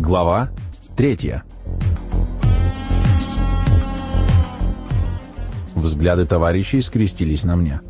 Глава 3. Взгляды товарищей скрестились на мне.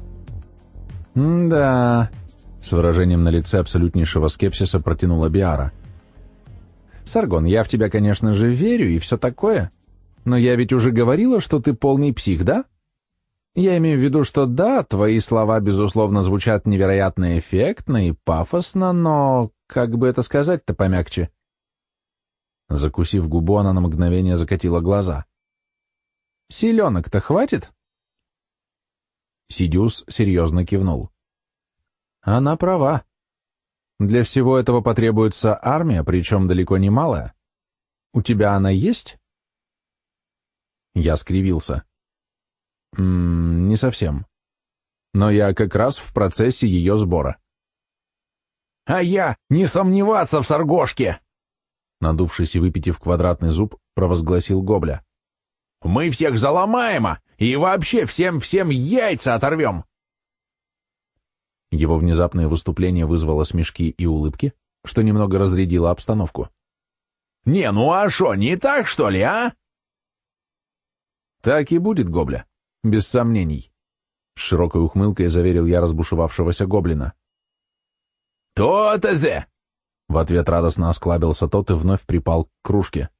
«Да», — с выражением на лице абсолютнейшего скепсиса протянула Биара. «Саргон, я в тебя, конечно же, верю и все такое, но я ведь уже говорила, что ты полный псих, да? Я имею в виду, что да, твои слова, безусловно, звучат невероятно эффектно и пафосно, но как бы это сказать-то помягче?» Закусив губу, она на мгновение закатила глаза. «Селенок-то хватит?» Сидиус серьезно кивнул. «Она права. Для всего этого потребуется армия, причем далеко не малая. У тебя она есть?» Я скривился. Не совсем. Но я как раз в процессе ее сбора». «А я не сомневаться в Саргошке!» Надувшись и выпитив квадратный зуб, провозгласил Гобля. «Мы всех заломаем, и вообще всем яйца оторвем!» Его внезапное выступление вызвало смешки и улыбки, что немного разрядило обстановку. «Не, ну а шо, не так, что ли, а?» «Так и будет, Гобля, без сомнений», — с широкой ухмылкой заверил я разбушевавшегося гоблина. «То-то же!» В ответ радостно осклабился тот и вновь припал к кружке.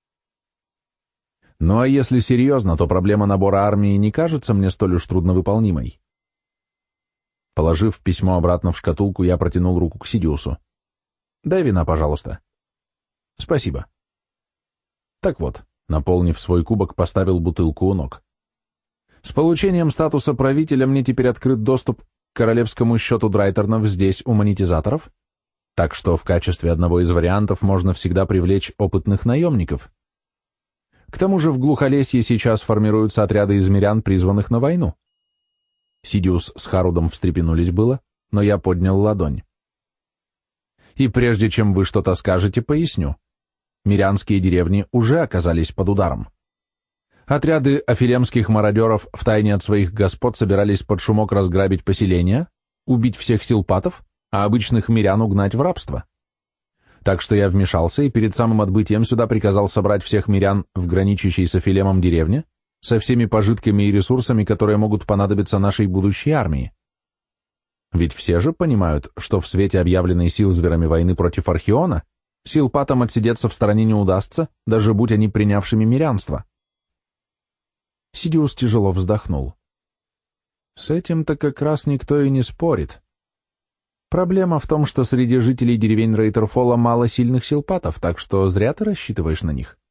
«Ну а если серьезно, то проблема набора армии не кажется мне столь уж трудновыполнимой». Положив письмо обратно в шкатулку, я протянул руку к Сидиусу. «Дай вина, пожалуйста». «Спасибо». Так вот, наполнив свой кубок, поставил бутылку у ног. «С получением статуса правителя мне теперь открыт доступ к королевскому счету Драйтернов здесь у монетизаторов, так что в качестве одного из вариантов можно всегда привлечь опытных наемников. К тому же в Глухолесье сейчас формируются отряды из мирян, призванных на войну». Сидиус с Харудом встрепенулись было, но я поднял ладонь. «И прежде чем вы что-то скажете, поясню. Мирянские деревни уже оказались под ударом. Отряды афилемских мародеров втайне от своих господ собирались под шумок разграбить поселения, убить всех силпатов, а обычных мирян угнать в рабство. Так что я вмешался и перед самым отбытием сюда приказал собрать всех мирян в граничащей с Афилемом деревне со всеми пожитками и ресурсами, которые могут понадобиться нашей будущей армии. Ведь все же понимают, что в свете объявленной силзверами войны против Архиона силпатам отсидеться в стороне не удастся, даже будь они принявшими мирянство». Сидиус тяжело вздохнул. «С этим-то как раз никто и не спорит. Проблема в том, что среди жителей деревень Рейтерфола мало сильных силпатов, так что зря ты рассчитываешь на них».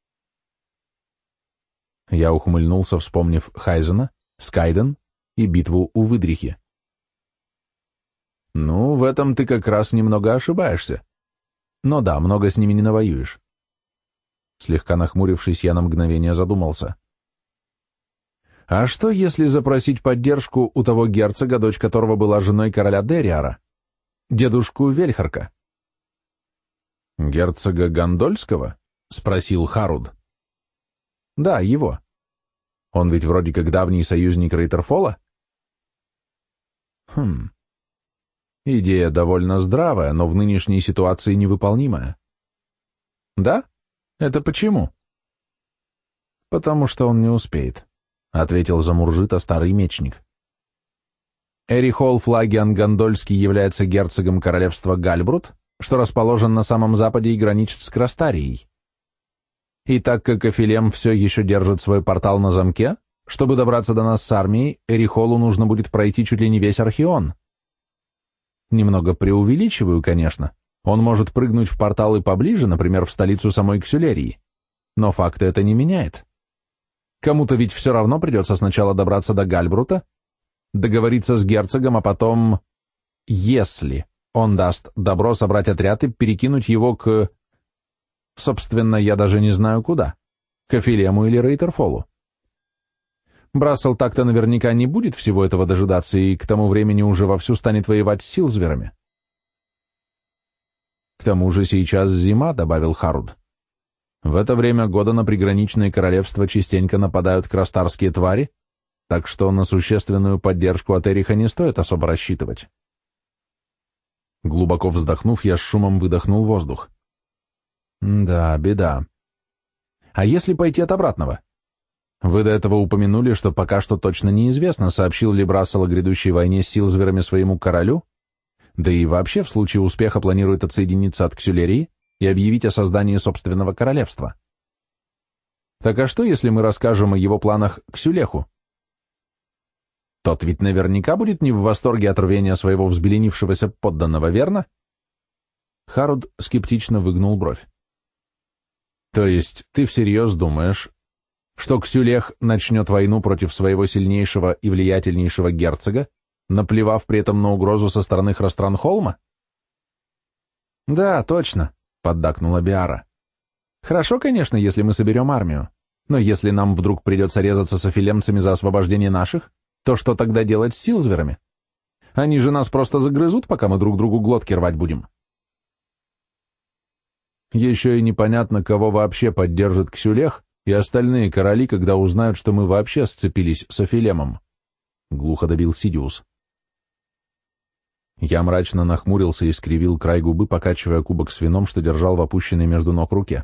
Я ухмыльнулся, вспомнив Хайзена, Скайден и битву у Выдрихи. «Ну, в этом ты как раз немного ошибаешься. Но да, много с ними не навоюешь». Слегка нахмурившись, я на мгновение задумался. «А что, если запросить поддержку у того герцога, дочь которого была женой короля Дериара, дедушку Вельхарка?» «Герцога Гондольского?» — спросил Харуд. «Да, его. Он ведь вроде как давний союзник Рейтерфола?» Идея довольно здравая, но в нынешней ситуации невыполнимая. «Да? Это почему?» «Потому что он не успеет», — ответил замуржито старый мечник. Эрихол Флагиан Гондольский является герцогом королевства Гальбрут, что расположен на самом западе и граничит с Крастарией. И так как Афилем все еще держит свой портал на замке, чтобы добраться до нас с армией, Эрихолу нужно будет пройти чуть ли не весь Архион. Немного преувеличиваю, конечно. Он может прыгнуть в порталы поближе, например, в столицу самой Ксюлерии. Но факты это не меняет. Кому-то ведь все равно придется сначала добраться до Гальбрута, договориться с герцогом, а потом, если он даст добро собрать отряд и перекинуть его к... Собственно, я даже не знаю куда. К Афилему или Рейтерфолу. Брассел так-то наверняка не будет всего этого дожидаться и к тому времени уже вовсю станет воевать с силзверами. «К тому же сейчас зима», — добавил Харуд. «В это время года на приграничные королевства частенько нападают крастарские твари, так что на существенную поддержку от Эриха не стоит особо рассчитывать». Глубоко вздохнув, я с шумом выдохнул воздух. Да, беда. А если пойти от обратного? Вы до этого упомянули, что пока что точно неизвестно, сообщил ли Брассел о грядущей войне с Силзверами своему королю, да и вообще в случае успеха планирует отсоединиться от Ксюлерии и объявить о создании собственного королевства. Так а что, если мы расскажем о его планах Ксюлеху? Тот ведь наверняка будет не в восторге от рвения своего взбеленившегося подданного, верно? Харуд скептично выгнул бровь. То есть ты всерьез думаешь, что Ксюлех начнет войну против своего сильнейшего и влиятельнейшего герцога, наплевав при этом на угрозу со стороны Хространхолма? Да, точно, поддакнула Биара. Хорошо, конечно, если мы соберем армию, но если нам вдруг придется резаться с афилемцами за освобождение наших, то что тогда делать с Силзверами? Они же нас просто загрызут, пока мы друг другу глотки рвать будем. Еще и непонятно, кого вообще поддержит Ксюлех и остальные короли, когда узнают, что мы вообще сцепились с Афилемом, — глухо добил Сидиус. Я мрачно нахмурился и скривил край губы, покачивая кубок с вином, что держал в опущенной между ног руке.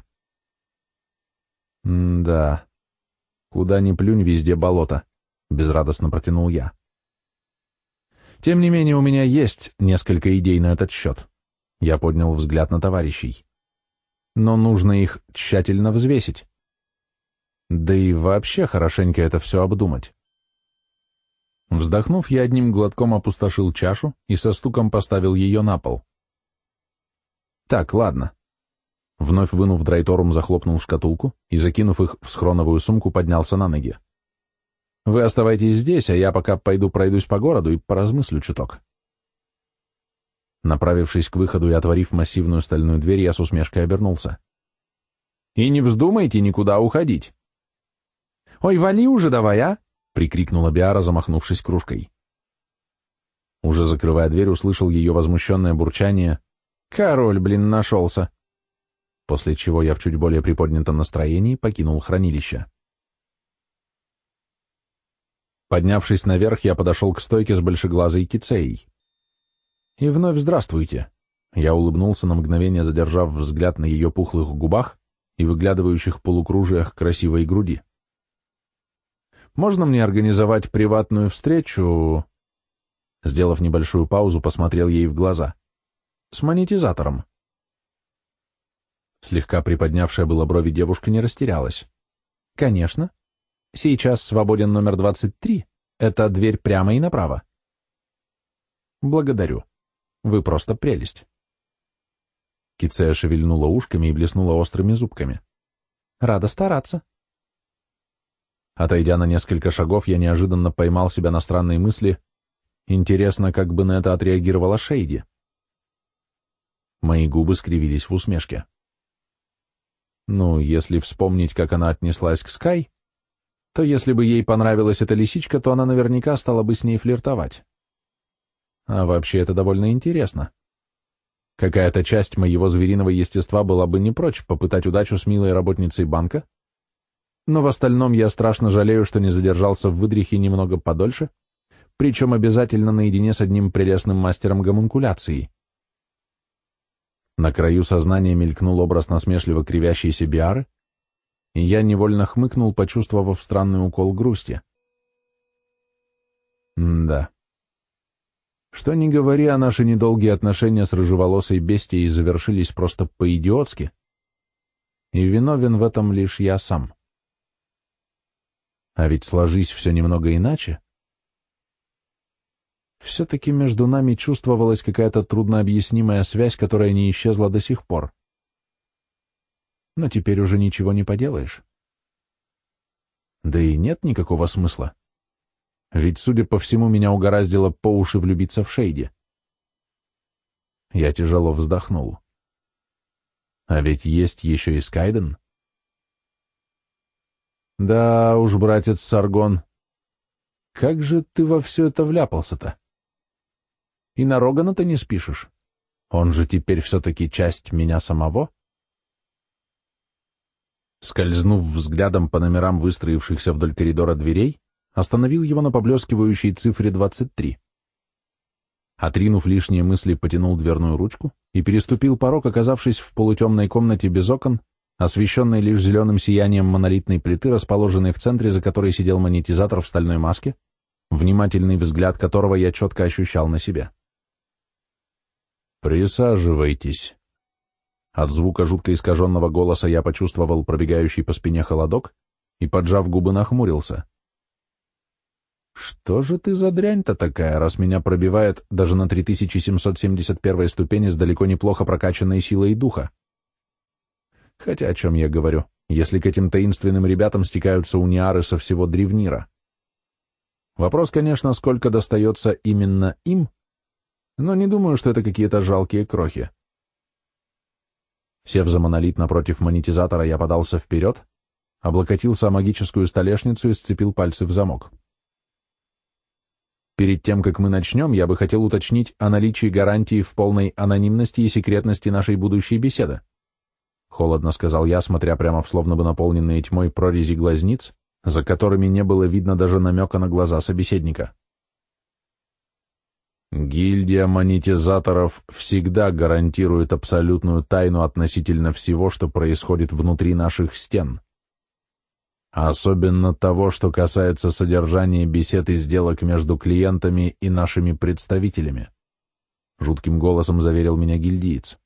Да, куда ни плюнь, везде болото, — безрадостно протянул я. Тем не менее, у меня есть несколько идей на этот счет. Я поднял взгляд на товарищей. Но нужно их тщательно взвесить. Да и вообще хорошенько это все обдумать. Вздохнув, я одним глотком опустошил чашу и со стуком поставил ее на пол. Так, ладно. Вновь вынув драйторум, захлопнул шкатулку и, закинув их в схроновую сумку, поднялся на ноги. Вы оставайтесь здесь, а я пока пойду пройдусь по городу и поразмыслю чуток. Направившись к выходу и отворив массивную стальную дверь, я с усмешкой обернулся. «И не вздумайте никуда уходить!» «Ой, вали уже давай, а!» — прикрикнула Биара, замахнувшись кружкой. Уже закрывая дверь, услышал ее возмущенное бурчание. «Король, блин, нашелся!» После чего я в чуть более приподнятом настроении покинул хранилище. Поднявшись наверх, я подошел к стойке с большеглазой кицеей. И вновь здравствуйте. Я улыбнулся на мгновение, задержав взгляд на ее пухлых губах и выглядывающих полукружиях красивой груди. «Можно мне организовать приватную встречу?» Сделав небольшую паузу, посмотрел ей в глаза. «С монетизатором». Слегка приподнявшая было брови девушка не растерялась. «Конечно. Сейчас свободен номер 23. Это дверь прямо и направо». «Благодарю. Вы просто прелесть». Кицея шевельнула ушками и блеснула острыми зубками. «Рада стараться». Отойдя на несколько шагов, я неожиданно поймал себя на странной мысли. Интересно, как бы на это отреагировала Шейди. Мои губы скривились в усмешке. Ну, если вспомнить, как она отнеслась к Скай, то если бы ей понравилась эта лисичка, то она наверняка стала бы с ней флиртовать. А вообще это довольно интересно. Какая-то часть моего звериного естества была бы не прочь попытать удачу с милой работницей банка, но в остальном я страшно жалею, что не задержался в выдрихе немного подольше, причем обязательно наедине с одним прелестным мастером гомункуляции. На краю сознания мелькнул образ насмешливо кривящейся Биары, и я невольно хмыкнул, почувствовав странный укол грусти. Да. Что ни говори, а наши недолгие отношения с рыжеволосой бестией завершились просто по-идиотски, и виновен в этом лишь я сам. А ведь сложись все немного иначе. Все-таки между нами чувствовалась какая-то труднообъяснимая связь, которая не исчезла до сих пор. Но теперь уже ничего не поделаешь. Да и нет никакого смысла. Ведь, судя по всему, меня угораздило по уши влюбиться в Шейди. Я тяжело вздохнул. А ведь есть еще и Скайден. Да уж, братец Саргон, как же ты во все это вляпался-то? И на Рогана-то не спишешь. Он же теперь все-таки часть меня самого. Скользнув взглядом по номерам выстроившихся вдоль коридора дверей, остановил его на поблескивающей цифре 23. Отринув лишние мысли, потянул дверную ручку и переступил порог, оказавшись в полутемной комнате без окон, освещенной лишь зеленым сиянием монолитной плиты, расположенной в центре, за которой сидел монетизатор в стальной маске, внимательный взгляд которого я четко ощущал на себе. «Присаживайтесь». От звука жутко искаженного голоса я почувствовал пробегающий по спине холодок и, поджав губы, нахмурился. «Что же ты за дрянь-то такая, раз меня пробивает даже на 3771 ступени с далеко неплохо прокачанной силой духа? Хотя о чем я говорю, если к этим таинственным ребятам стекаются униары со всего Древнира? Вопрос, конечно, сколько достается именно им, но не думаю, что это какие-то жалкие крохи». Сев за монолит напротив монетизатора, я подался вперед, облокотился о магическую столешницу и сцепил пальцы в замок. Перед тем, как мы начнем, я бы хотел уточнить о наличии гарантии в полной анонимности и секретности нашей будущей беседы. Холодно сказал я, смотря прямо в словно бы наполненные тьмой прорези глазниц, за которыми не было видно даже намека на глаза собеседника. Гильдия монетизаторов всегда гарантирует абсолютную тайну относительно всего, что происходит внутри наших стен. Особенно того, что касается содержания бесед и сделок между клиентами и нашими представителями. Жутким голосом заверил меня гильдиец.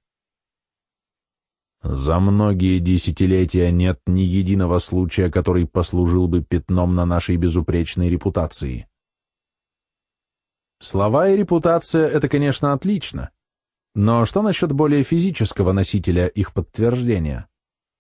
За многие десятилетия нет ни единого случая, который послужил бы пятном на нашей безупречной репутации. Слова и репутация — это, конечно, отлично, но что насчет более физического носителя их подтверждения?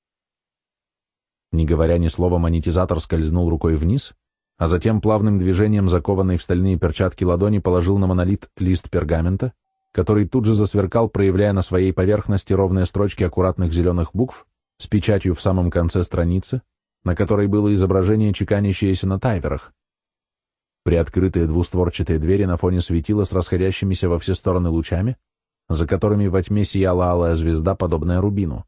Не говоря ни слова, монетизатор скользнул рукой вниз, а затем плавным движением, закованной в стальные перчатки ладони, положил на монолит лист пергамента, который тут же засверкал, проявляя на своей поверхности ровные строчки аккуратных зеленых букв с печатью в самом конце страницы, на которой было изображение, чеканящееся на тайверах. Приоткрытые двустворчатые двери на фоне светила с расходящимися во все стороны лучами, за которыми во тьме сияла алая звезда, подобная рубину.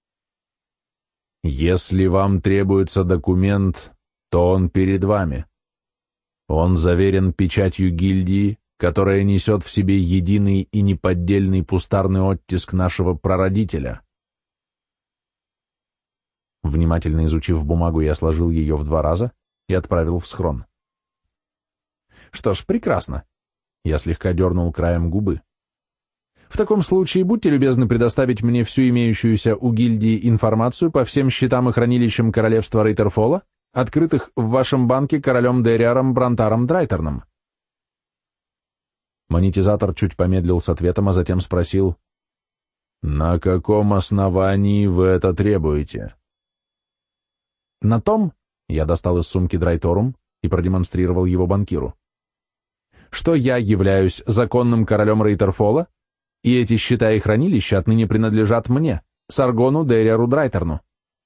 «Если вам требуется документ, то он перед вами. Он заверен печатью гильдии, которая несет в себе единый и неподдельный пустарный оттиск нашего прародителя». Внимательно изучив бумагу, я сложил ее в 2 раза и отправил в схрон. Что ж, прекрасно. Я слегка дернул краем губы. В таком случае будьте любезны предоставить мне всю имеющуюся у гильдии информацию по всем счетам и хранилищам королевства Рейтерфола, открытых в вашем банке королем Дериаром Брантаром Драйтерном. Монетизатор чуть помедлил с ответом, а затем спросил: «На каком основании вы это требуете?» «На том», — я достал из сумки Драйторум и продемонстрировал его банкиру, «что я являюсь законным королем Рейтерфола, и эти счета и хранилища отныне принадлежат мне, Саргону Дериару Драйтерну».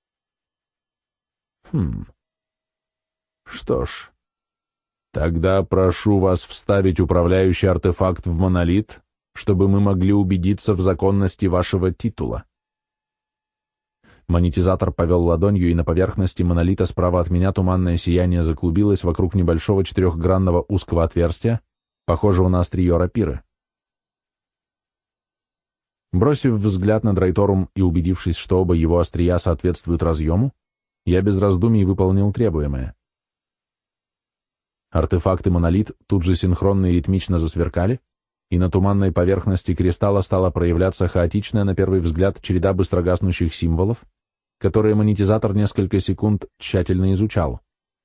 Что ж, тогда прошу вас вставить управляющий артефакт в монолит, чтобы мы могли убедиться в законности вашего титула. Монетизатор повел ладонью, и на поверхности монолита справа от меня туманное сияние заклубилось вокруг небольшого 4-гранного узкого отверстия, похожего на острие рапиры. Бросив взгляд на Драйторум и убедившись, что оба его острия соответствуют разъему, я без раздумий выполнил требуемое. Артефакт и монолит тут же синхронно и ритмично засверкали, и на туманной поверхности кристалла стала проявляться хаотичная на первый взгляд череда быстрогаснущих символов, которые монетизатор несколько секунд тщательно изучал.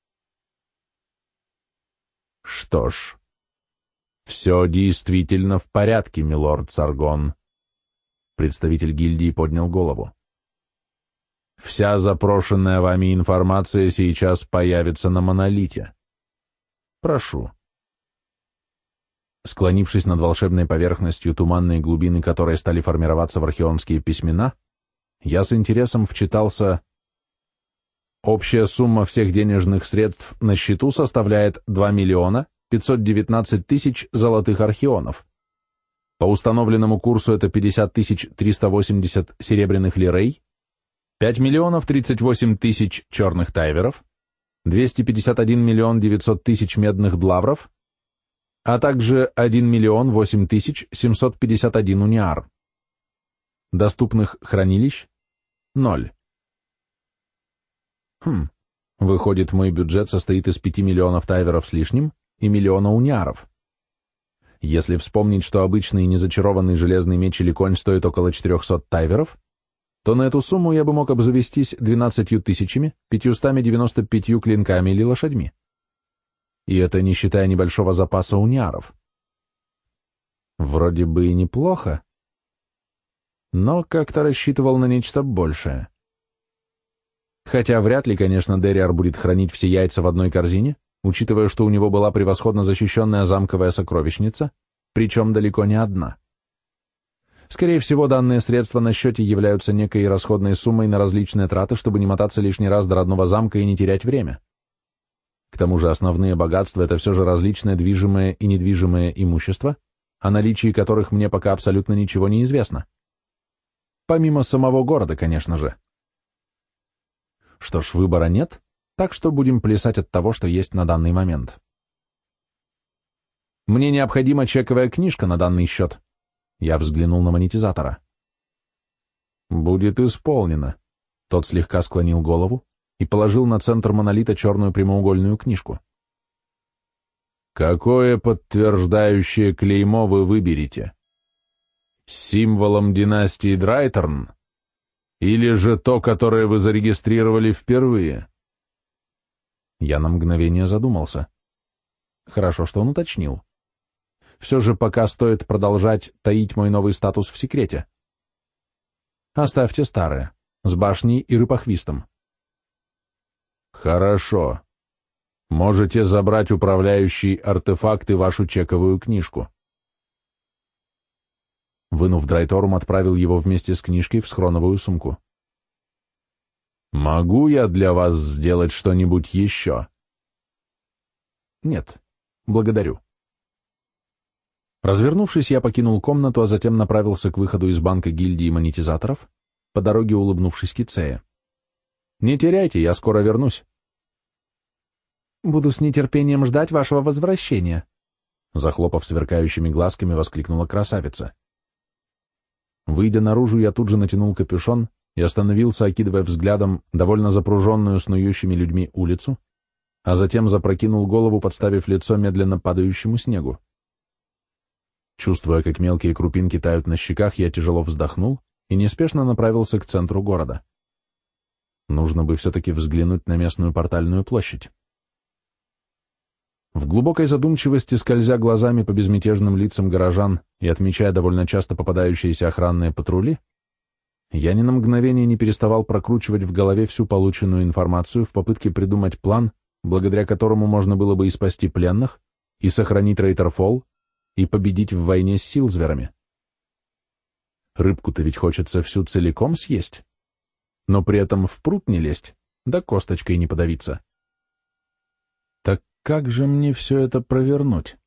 Что ж, все действительно в порядке, милорд Саргон. Представитель гильдии поднял голову. Вся запрошенная вами информация сейчас появится на монолите. Прошу. Склонившись над волшебной поверхностью, туманные глубины которой стали формироваться в археонские письмена, я с интересом вчитался. Общая сумма всех денежных средств на счету составляет 2 миллиона 519 тысяч золотых археонов. По установленному курсу это 50 380 серебряных лирей, 5 миллионов 38 тысяч черных тайверов, 251 миллион 900 тысяч медных длавров, а также 1 миллион 8 тысяч 751 униар. Доступных хранилищ — 0. Выходит, мой бюджет состоит из 5 миллионов тайверов с лишним и миллиона униаров. Если вспомнить, что обычный незачарованный железный меч или конь стоит около 400 тайверов, то на эту сумму я бы мог обзавестись 12 595 клинками или лошадьми. И это не считая небольшого запаса униаров. Вроде бы и неплохо, но как-то рассчитывал на нечто большее. Хотя вряд ли, конечно, Дериар будет хранить все яйца в одной корзине, учитывая, что у него была превосходно защищенная замковая сокровищница, причем далеко не одна. Скорее всего, данные средства на счете являются некой расходной суммой на различные траты, чтобы не мотаться лишний раз до родного замка и не терять время. К тому же основные богатства — это все же различные движимое и недвижимое имущество, о наличии которых мне пока абсолютно ничего не известно. Помимо самого города, конечно же. Что ж, выбора нет, так что будем плясать от того, что есть на данный момент. Мне необходима чековая книжка на данный счет. Я взглянул на монетизатора. Будет исполнено. Тот слегка склонил голову и положил на центр монолита черную прямоугольную книжку. Какое подтверждающее клеймо вы выберете? С символом династии Драйтерн? Или же то, которое вы зарегистрировали впервые? Я на мгновение задумался. Хорошо, что он уточнил. Все же пока стоит продолжать таить мой новый статус в секрете. Оставьте старое, с башней и рыпохвистом. Хорошо. Можете забрать управляющий артефакт и вашу чековую книжку. Вынув Драйторум, отправил его вместе с книжкой в схроновую сумку. «Могу я для вас сделать что-нибудь еще?» «Нет, благодарю». Развернувшись, я покинул комнату, а затем направился к выходу из банка гильдии монетизаторов, по дороге улыбнувшись Кицее. «Не теряйте, я скоро вернусь». «Буду с нетерпением ждать вашего возвращения», захлопав сверкающими глазками, воскликнула красавица. Выйдя наружу, я тут же натянул капюшон и остановился, окидывая взглядом довольно запруженную снующими людьми улицу, а затем запрокинул голову, подставив лицо медленно падающему снегу. Чувствуя, как мелкие крупинки тают на щеках, я тяжело вздохнул и неспешно направился к центру города. Нужно бы все-таки взглянуть на местную портальную площадь. В глубокой задумчивости, скользя глазами по безмятежным лицам горожан и отмечая довольно часто попадающиеся охранные патрули, я ни на мгновение не переставал прокручивать в голове всю полученную информацию в попытке придумать план, благодаря которому можно было бы и спасти пленных, и сохранить Рейтерфолл, и победить в войне с Силзверами. Рыбку-то ведь хочется всю целиком съесть, но при этом в пруд не лезть, да косточкой не подавиться. Так как же мне все это провернуть?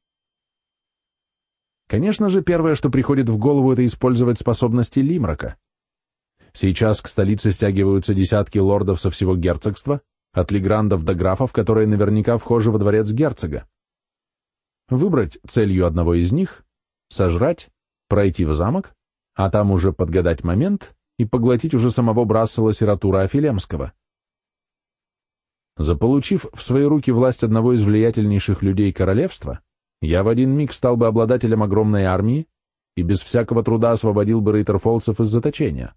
Конечно же, первое, что приходит в голову, это использовать способности Лимрака. Сейчас к столице стягиваются десятки лордов со всего герцогства, от леграндов до графов, которые наверняка вхожи во дворец герцога. Выбрать целью одного из них, сожрать, пройти в замок, а там уже подгадать момент и поглотить уже самого Брассела Сиратура Афилемского. Заполучив в свои руки власть одного из влиятельнейших людей королевства, я в один миг стал бы обладателем огромной армии и без всякого труда освободил бы рейтерфолцев из заточения.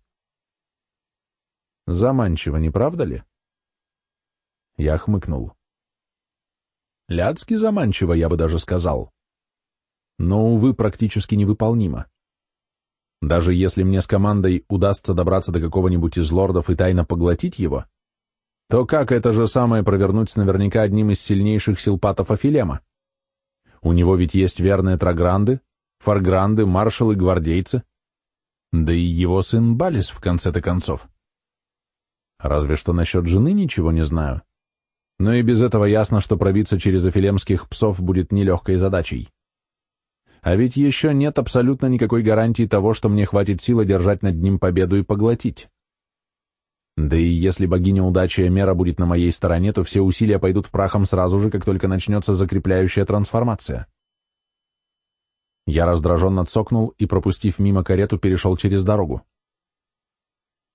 Заманчиво, не правда ли? Я хмыкнул. Ляцки заманчиво, я бы даже сказал. Но, увы, практически невыполнимо. Даже если мне с командой удастся добраться до какого-нибудь из лордов и тайно поглотить его, то как это же самое провернуть с наверняка одним из сильнейших силпатов Афилема? У него ведь есть верные трагранды, фаргранды, маршалы, гвардейцы, да и его сын Балис в конце-то концов. Разве что насчет жены ничего не знаю. Но и без этого ясно, что пробиться через афилемских псов будет нелегкой задачей. А ведь еще нет абсолютно никакой гарантии того, что мне хватит сил одержать над ним победу и поглотить. Да и если богиня удачи Эмера будет на моей стороне, то все усилия пойдут прахом сразу же, как только начнется закрепляющая трансформация. Я раздраженно цокнул и, пропустив мимо карету, перешел через дорогу.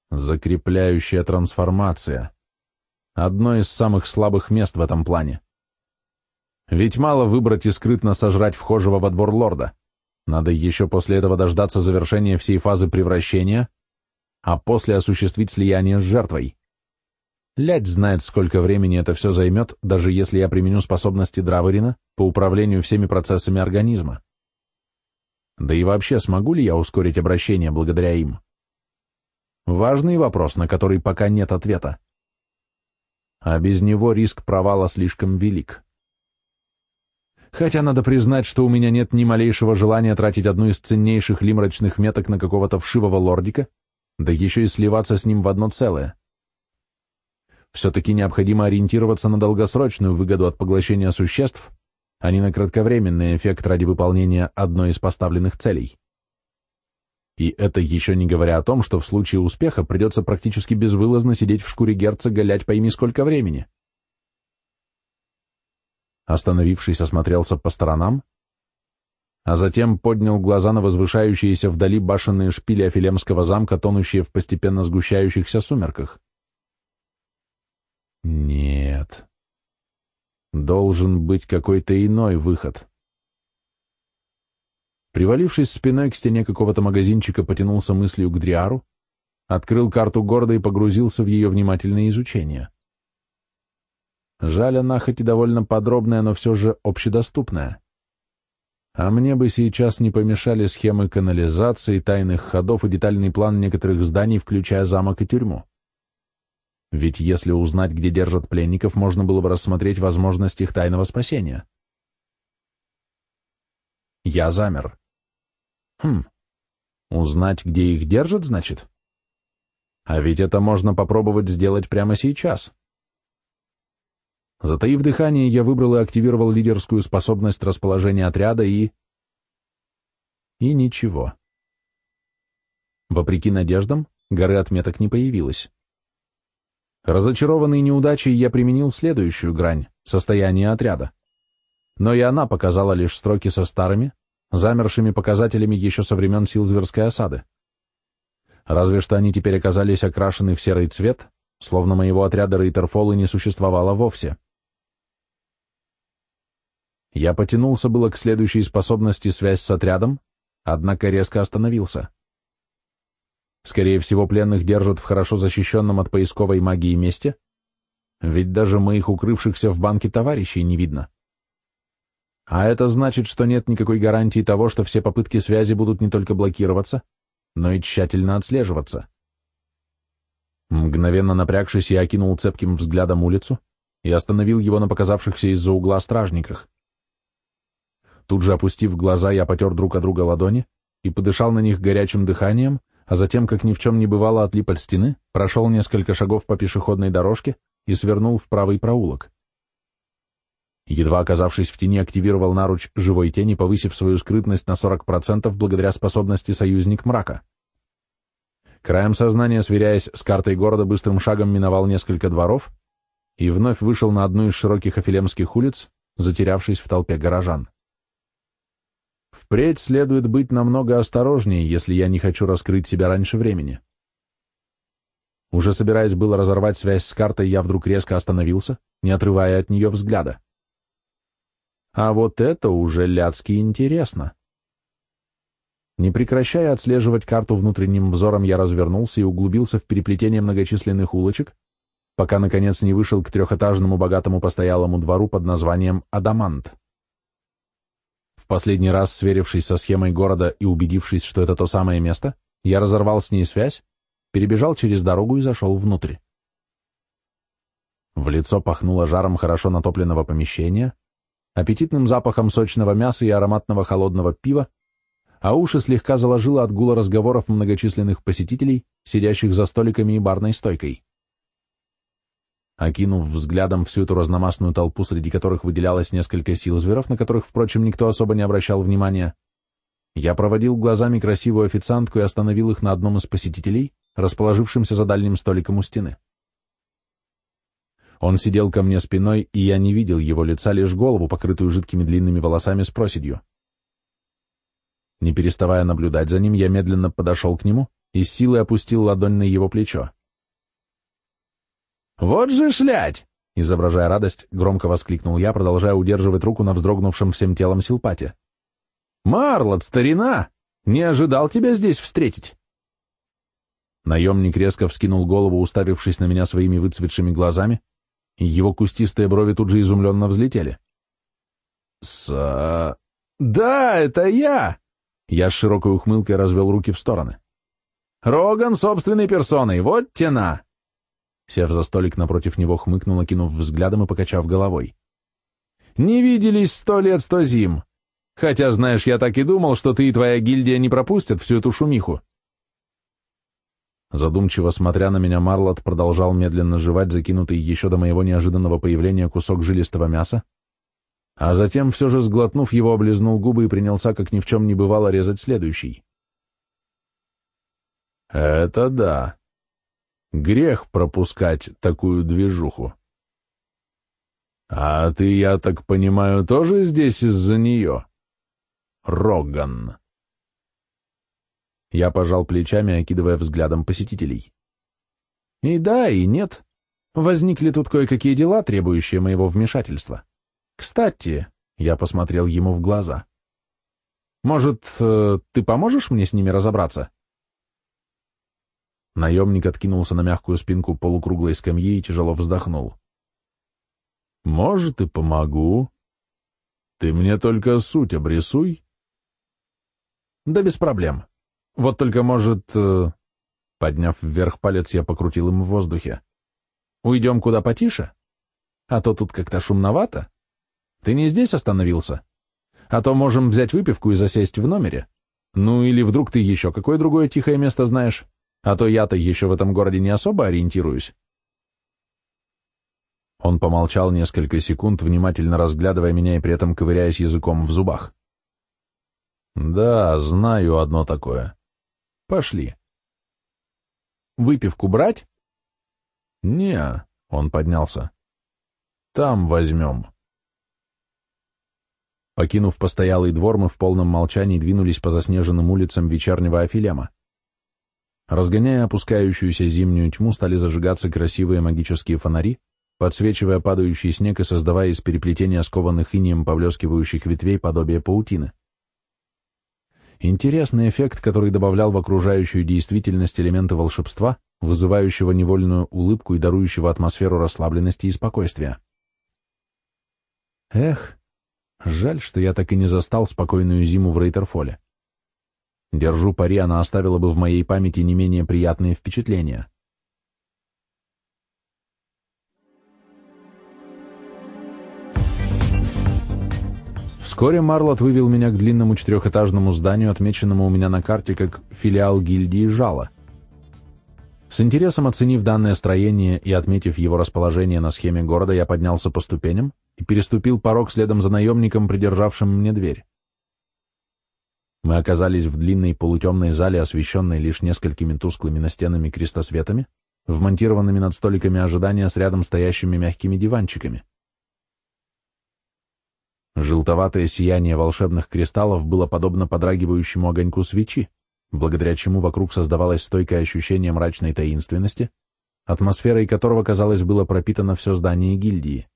Закрепляющая трансформация. Одно из самых слабых мест в этом плане. Ведь мало выбрать и скрытно сожрать вхожего во двор лорда. Надо еще после этого дождаться завершения всей фазы превращения, а после осуществить слияние с жертвой. Лядь знает, сколько времени это все займет, даже если я применю способности Драворина по управлению всеми процессами организма. Да и вообще, смогу ли я ускорить обращение благодаря им? Важный вопрос, на который пока нет ответа. А без него риск провала слишком велик. Хотя надо признать, что у меня нет ни малейшего желания тратить одну из ценнейших лимрачных меток на какого-то вшивого лордика, да еще и сливаться с ним в одно целое. Все-таки необходимо ориентироваться на долгосрочную выгоду от поглощения существ, а не на кратковременный эффект ради выполнения одной из поставленных целей. И это еще не говоря о том, что в случае успеха придется практически безвылазно сидеть в шкуре герцога лять пойми сколько времени. Остановившись, осмотрелся по сторонам, а затем поднял глаза на возвышающиеся вдали башенные шпили Афилемского замка, тонущие в постепенно сгущающихся сумерках. Нет. Должен быть какой-то иной выход. Привалившись спиной к стене какого-то магазинчика, потянулся мыслью к Дриару, открыл карту города и погрузился в ее внимательное изучение. Жаль, она хоть и довольно подробная, но все же общедоступная. А мне бы сейчас не помешали схемы канализации, тайных ходов и детальный план некоторых зданий, включая замок и тюрьму. Ведь если узнать, где держат пленников, можно было бы рассмотреть возможность их тайного спасения. Я замер. Узнать, где их держат, значит? А ведь это можно попробовать сделать прямо сейчас. Затаив дыхание, я выбрал и активировал лидерскую способность расположения отряда и ничего. Вопреки надеждам, горы отметок не появилось. Разочарованный неудачей, я применил следующую грань — состояние отряда. Но и она показала лишь строки со старыми, замершими показателями еще со времен Силзверской осады. Разве что они теперь оказались окрашены в серый цвет, словно моего отряда Рейтерфолла не существовало вовсе. Я потянулся было к следующей способности связь с отрядом, однако резко остановился. Скорее всего, пленных держат в хорошо защищенном от поисковой магии месте, ведь даже моих укрывшихся в банке товарищей не видно. А это значит, что нет никакой гарантии того, что все попытки связи будут не только блокироваться, но и тщательно отслеживаться. Мгновенно напрягшись, я окинул цепким взглядом улицу и остановил его на показавшихся из-за угла стражниках. Тут же, опустив глаза, я потер друг от друга ладони и подышал на них горячим дыханием, а затем, как ни в чем не бывало, отлип от стены, прошел несколько шагов по пешеходной дорожке и свернул в правый проулок. Едва оказавшись в тени, активировал наруч живой тени, повысив свою скрытность на 40% благодаря способности «Союзник мрака». Краем сознания, сверяясь с картой города, быстрым шагом миновал несколько дворов и вновь вышел на одну из широких афилемских улиц, затерявшись в толпе горожан. Впредь следует быть намного осторожнее, если я не хочу раскрыть себя раньше времени. Уже собираясь было разорвать связь с картой, я вдруг резко остановился, не отрывая от нее взгляда. А вот это уже ляцки интересно. Не прекращая отслеживать карту внутренним взором, я развернулся и углубился в переплетение многочисленных улочек, пока, наконец, не вышел к трехэтажному богатому постоялому двору под названием «Адамант». В последний раз, сверившись со схемой города и убедившись, что это то самое место, я разорвал с ней связь, перебежал через дорогу и зашел внутрь. В лицо пахнуло жаром хорошо натопленного помещения, аппетитным запахом сочного мяса и ароматного холодного пива, а уши слегка заложило от гула разговоров многочисленных посетителей, сидящих за столиками и барной стойкой. Окинув взглядом всю эту разномастную толпу, среди которых выделялось несколько силзверов, на которых, впрочем, никто особо не обращал внимания, я проводил глазами красивую официантку и остановил их на одном из посетителей, расположившемся за дальним столиком у стены. Он сидел ко мне спиной, и я не видел его лица, лишь голову, покрытую жидкими длинными волосами с проседью. Не переставая наблюдать за ним, я медленно подошел к нему и с силой опустил ладонь на его плечо. «Вот же шлять!» — изображая радость, громко воскликнул я, продолжая удерживать руку на вздрогнувшем всем телом Силпате. «Марлот, старина! Не ожидал тебя здесь встретить!» Наемник резко вскинул голову, уставившись на меня своими выцветшими глазами, и его кустистые брови тут же изумленно взлетели. Да, это я!» Я с широкой ухмылкой развел руки в стороны. «Роган собственной персоной, вот тена!» Сев за столик напротив него, хмыкнул, окинув взглядом и покачав головой. «Не виделись 100 лет 100 зим. Хотя, знаешь, я так и думал, что ты и твоя гильдия не пропустят всю эту шумиху». Задумчиво смотря на меня, Марлот продолжал медленно жевать закинутый еще до моего неожиданного появления кусок жилистого мяса, а затем, все же сглотнув его, облизнул губы и принялся, как ни в чем не бывало, резать следующий. «Это да. Грех пропускать такую движуху. А ты, я так понимаю, тоже здесь из-за нее? Роган». Я пожал плечами, окидывая взглядом посетителей. «И да, и нет. Возникли тут кое-какие дела, требующие моего вмешательства. Кстати, я посмотрел ему в глаза. Может, ты поможешь мне с ними разобраться?» Наемник откинулся на мягкую спинку полукруглой скамьи и тяжело вздохнул. «Может, и помогу. Ты мне только суть обрисуй». «Да без проблем. Вот только, может...» Подняв вверх палец, я покрутил им в воздухе. «Уйдем куда потише? А то тут как-то шумновато. Ты не здесь остановился? А то можем взять выпивку и засесть в номере. Ну или вдруг ты еще какое другое тихое место знаешь? А то я-то еще в этом городе не особо ориентируюсь». Он помолчал несколько секунд, внимательно разглядывая меня и при этом ковыряясь языком в зубах. «Да, знаю одно такое. Пошли». «Выпивку брать?» «Не», — он поднялся. «Там возьмем». Покинув постоялый двор, мы в полном молчании двинулись по заснеженным улицам вечернего Афилема. Разгоняя опускающуюся зимнюю тьму, стали зажигаться красивые магические фонари, подсвечивая падающий снег и создавая из переплетения скованных инеем поблескивающих ветвей подобие паутины. Интересный эффект, который добавлял в окружающую действительность элементы волшебства, вызывающего невольную улыбку и дарующего атмосферу расслабленности и спокойствия. Эх, жаль, что я так и не застал спокойную зиму в Рейтерфолле. Держу пари, она оставила бы в моей памяти не менее приятные впечатления. Вскоре Марлот вывел меня к длинному четырехэтажному зданию, отмеченному у меня на карте как филиал гильдии Жало. С интересом оценив данное строение и отметив его расположение на схеме города, я поднялся по ступеням и переступил порог следом за наемником, придержавшим мне дверь. Мы оказались в длинной полутемной зале, освещенной лишь несколькими тусклыми настенными крестосветами, вмонтированными над столиками ожидания с рядом стоящими мягкими диванчиками. Желтоватое сияние волшебных кристаллов было подобно подрагивающему огоньку свечи, благодаря чему вокруг создавалось стойкое ощущение мрачной таинственности, атмосферой которого, казалось, было пропитано все здание гильдии.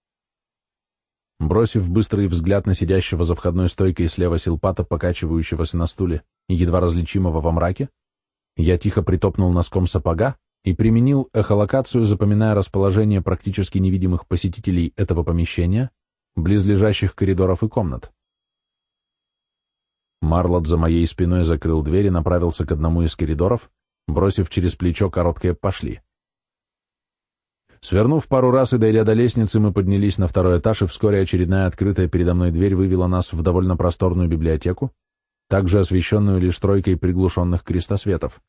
Бросив быстрый взгляд на сидящего за входной стойкой слева Силпата, покачивающегося на стуле и едва различимого во мраке, я тихо притопнул носком сапога и применил эхолокацию, запоминая расположение практически невидимых посетителей этого помещения, близлежащих коридоров и комнат. Марлот за моей спиной закрыл дверь и направился к одному из коридоров, бросив через плечо короткое «пошли». Свернув пару раз и дойдя до лестницы, мы поднялись на второй этаж, и вскоре очередная открытая передо мной дверь вывела нас в довольно просторную библиотеку, также освещенную лишь тройкой приглушенных крестосветов.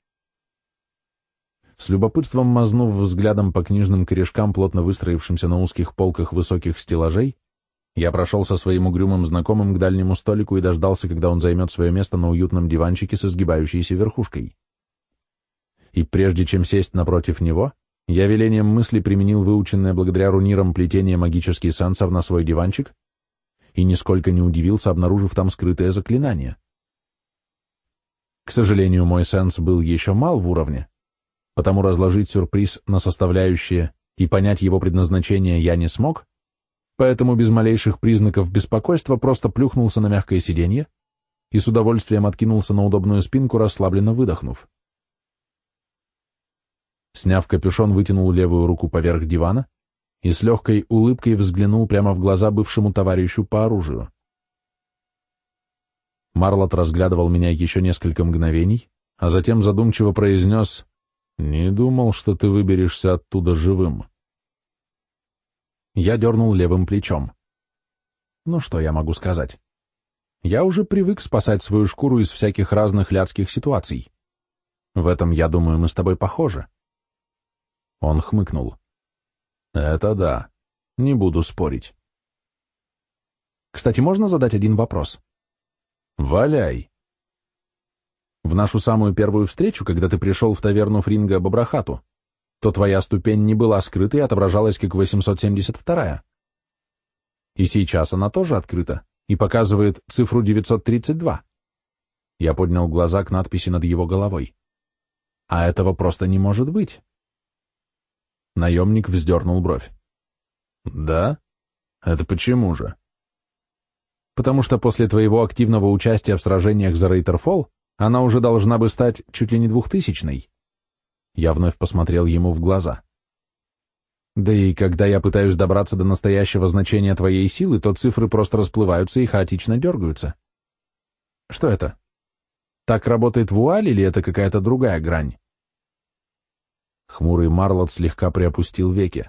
С любопытством мазнув взглядом по книжным корешкам, плотно выстроившимся на узких полках высоких стеллажей, я прошел со своим угрюмым знакомым к дальнему столику и дождался, когда он займет свое место на уютном диванчике с изгибающейся верхушкой. И прежде чем сесть напротив него, я велением мысли применил выученное благодаря рунирам плетение магический сенсор на свой диванчик и нисколько не удивился, обнаружив там скрытое заклинание. К сожалению, мой сенс был еще мал в уровне, потому разложить сюрприз на составляющие и понять его предназначение я не смог, поэтому без малейших признаков беспокойства просто плюхнулся на мягкое сиденье и с удовольствием откинулся на удобную спинку, расслабленно выдохнув. Сняв капюшон, вытянул левую руку поверх дивана и с легкой улыбкой взглянул прямо в глаза бывшему товарищу по оружию. Марлот разглядывал меня еще несколько мгновений, а затем задумчиво произнес: «Не думал, что ты выберешься оттуда живым». Я дернул левым плечом. Ну что я могу сказать? Я уже привык спасать свою шкуру из всяких разных лядских ситуаций. В этом, я думаю, мы с тобой похожи. Он хмыкнул. Это да, не буду спорить. Кстати, можно задать один вопрос? Валяй. В нашу самую первую встречу, когда ты пришел в таверну Фринга Бабрахату, то твоя ступень не была скрыта и отображалась как 872-я. И сейчас она тоже открыта и показывает цифру 932. Я поднял глаза к надписи над его головой. А этого просто не может быть. Наемник вздернул бровь. Да? Это почему же? Потому что после твоего активного участия в сражениях за Рейтерфолл она уже должна бы стать чуть ли не 2000-й. Я вновь посмотрел ему в глаза. Да и когда я пытаюсь добраться до настоящего значения твоей силы, то цифры просто расплываются и хаотично дергаются. Что это? Так работает вуаль или это какая-то другая грань? Хмурый Марлот слегка приопустил веки.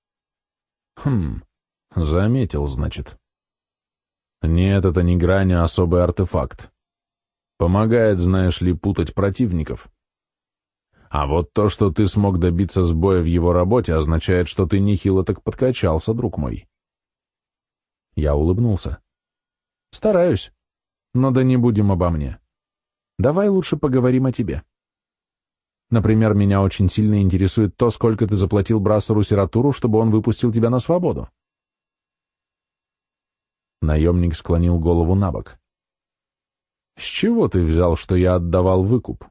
Заметил, значит. Нет, это не грань, а особый артефакт. Помогает, знаешь ли, путать противников. А вот то, что ты смог добиться сбоя в его работе, означает, что ты нехило так подкачался, друг мой. Я улыбнулся. Стараюсь. Но да не будем обо мне. Давай лучше поговорим о тебе. Например, меня очень сильно интересует то, сколько ты заплатил Брассеру Сиратуру, чтобы он выпустил тебя на свободу. Наемник склонил голову набок. С чего ты взял, что я отдавал выкуп?